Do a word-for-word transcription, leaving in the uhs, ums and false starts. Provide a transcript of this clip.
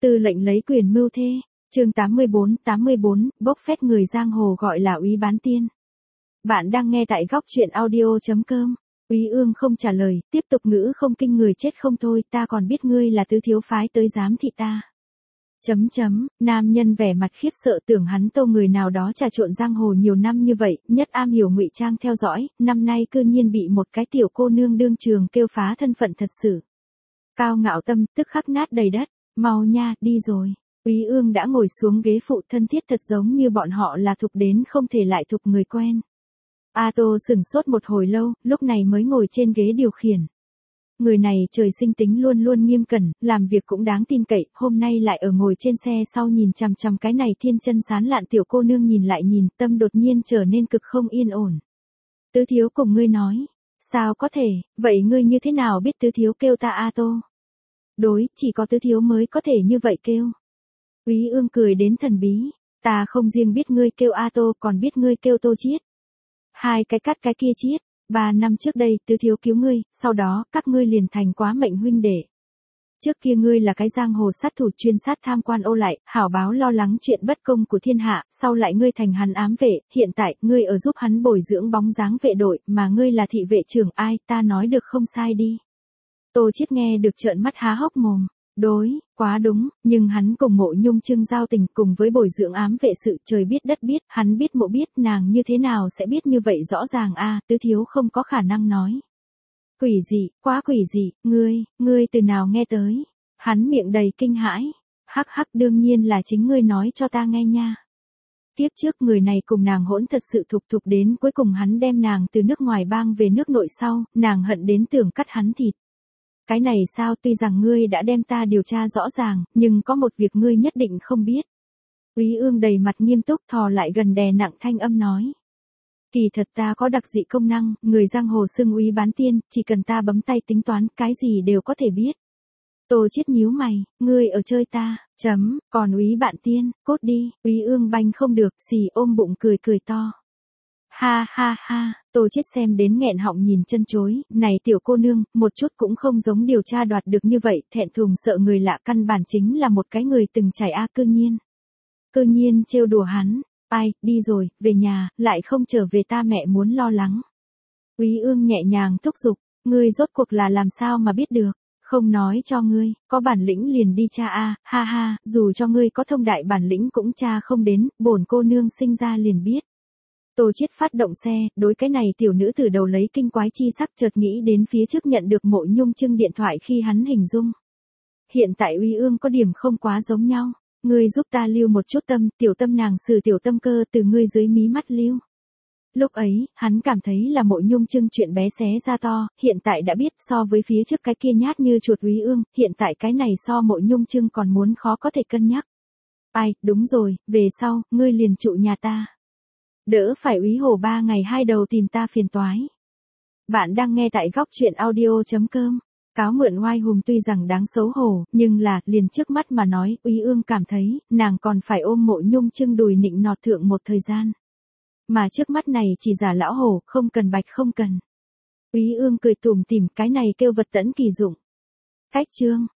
Tư lệnh lấy quyền mưu thê, chương tám mươi bốn, tám mươi bốn, bốc phét người giang hồ gọi là úy bán tiên. Bạn đang nghe tại góc truyện audio.com. Úy Ương không trả lời, tiếp tục ngữ không kinh người chết không thôi, ta còn biết ngươi là tứ thiếu phái tới giám thị ta. Chấm chấm, nam nhân vẻ mặt khiếp sợ tưởng hắn Tô người nào đó trà trộn giang hồ nhiều năm như vậy, nhất am hiểu ngụy trang theo dõi, năm nay cư nhiên bị một cái tiểu cô nương đương trường kêu phá thân phận thật sự. Cao ngạo tâm tức khắc nát đầy đất, mau nha, đi rồi. Úy Ương đã ngồi xuống ghế phụ thân thiết thật giống như bọn họ là thục đến không thể lại thục người quen. A Tô sửng sốt một hồi lâu, lúc này mới ngồi trên ghế điều khiển. Người này trời sinh tính luôn luôn nghiêm cẩn, làm việc cũng đáng tin cậy, hôm nay lại ở ngồi trên xe sau nhìn chằm chằm cái này thiên chân sán lạn tiểu cô nương nhìn lại nhìn, tâm đột nhiên trở nên cực không yên ổn. Tứ thiếu cùng ngươi nói, sao có thể, vậy ngươi như thế nào biết tứ thiếu kêu ta A Tô? Đối, chỉ có tứ thiếu mới có thể như vậy kêu. Úy Ương cười đến thần bí, ta không riêng biết ngươi kêu A Tô còn biết ngươi kêu Tô Chiết. Hai cái cắt cái kia Chiết. Ba năm trước đây tứ thiếu cứu ngươi, sau đó các ngươi liền thành quá mệnh huynh đệ. Trước kia ngươi là cái giang hồ sát thủ chuyên sát tham quan ô lại, hảo báo lo lắng chuyện bất công của thiên hạ, sau lại ngươi thành hắn ám vệ, hiện tại ngươi ở giúp hắn bồi dưỡng bóng dáng vệ đội, mà ngươi là thị vệ trưởng ai, ta nói được không sai đi. Tô Chiết nghe được trợn mắt há hốc mồm. Đối, quá đúng, nhưng hắn cùng Mộ Nhung Trưng giao tình cùng với bồi dưỡng ám vệ sự trời biết đất biết, hắn biết mộ biết nàng như thế nào sẽ biết như vậy rõ ràng a tứ thiếu không có khả năng nói. Quỷ gì, quá quỷ gì, ngươi, ngươi từ nào nghe tới, hắn miệng đầy kinh hãi, hắc hắc đương nhiên là chính ngươi nói cho ta nghe nha. Tiếp trước người này cùng nàng hỗn thật sự thục thục đến cuối cùng hắn đem nàng từ nước ngoài bang về nước nội sau, nàng hận đến tưởng cắt hắn thịt. Cái này sao tuy rằng ngươi đã đem ta điều tra rõ ràng, nhưng có một việc ngươi nhất định không biết. Úy Ương đầy mặt nghiêm túc thò lại gần đè nặng thanh âm nói. Kỳ thật ta có đặc dị công năng, người giang hồ xưng úy bán tiên, chỉ cần ta bấm tay tính toán, cái gì đều có thể biết. Tô Chiết nhíu mày, ngươi ở chơi ta, chấm, còn úy bạn tiên, cốt đi, Úy Ương banh không được, xì ôm bụng cười cười to. Ha ha ha, Tô Chiết xem đến nghẹn họng nhìn chân chối, này tiểu cô nương, một chút cũng không giống điều tra đoạt được như vậy, thẹn thùng sợ người lạ căn bản chính là một cái người từng trải a cư nhiên. Cư nhiên trêu đùa hắn, ai, đi rồi, về nhà, lại không trở về ta mẹ muốn lo lắng. Úy Ương nhẹ nhàng thúc giục, ngươi rốt cuộc là làm sao mà biết được, không nói cho ngươi, có bản lĩnh liền đi cha a, ha ha, dù cho ngươi có thông đại bản lĩnh cũng cha không đến, bổn cô nương sinh ra liền biết. Tô Chiết phát động xe, đối cái này tiểu nữ từ đầu lấy kinh quái chi sắc chợt nghĩ đến phía trước nhận được Mộ Nhung Trưng điện thoại khi hắn hình dung. Hiện tại Úy Ương có điểm không quá giống nhau, ngươi giúp ta lưu một chút tâm, tiểu tâm nàng sử tiểu tâm cơ từ ngươi dưới mí mắt lưu. Lúc ấy, hắn cảm thấy là Mộ Nhung Trưng chuyện bé xé ra to, hiện tại đã biết so với phía trước cái kia nhát như chuột Úy Ương, hiện tại cái này so Mộ Nhung Trưng còn muốn khó có thể cân nhắc. Ai, đúng rồi, về sau, ngươi liền trụ nhà ta. Đỡ phải úy hổ ba ngày hai đầu tìm ta phiền toái. Bạn đang nghe tại góc truyện audio.com. Cáo mượn oai hùng tuy rằng đáng xấu hổ, nhưng là, liền trước mắt mà nói, Úy Ương cảm thấy, nàng còn phải ôm Mộ Nhung Trưng đùi nịnh nọt thượng một thời gian. Mà trước mắt này chỉ giả lão hổ, không cần bạch không cần. Úy Ương cười tủm tỉm, cái này kêu vật tẫn kỳ dụng. Cách chương,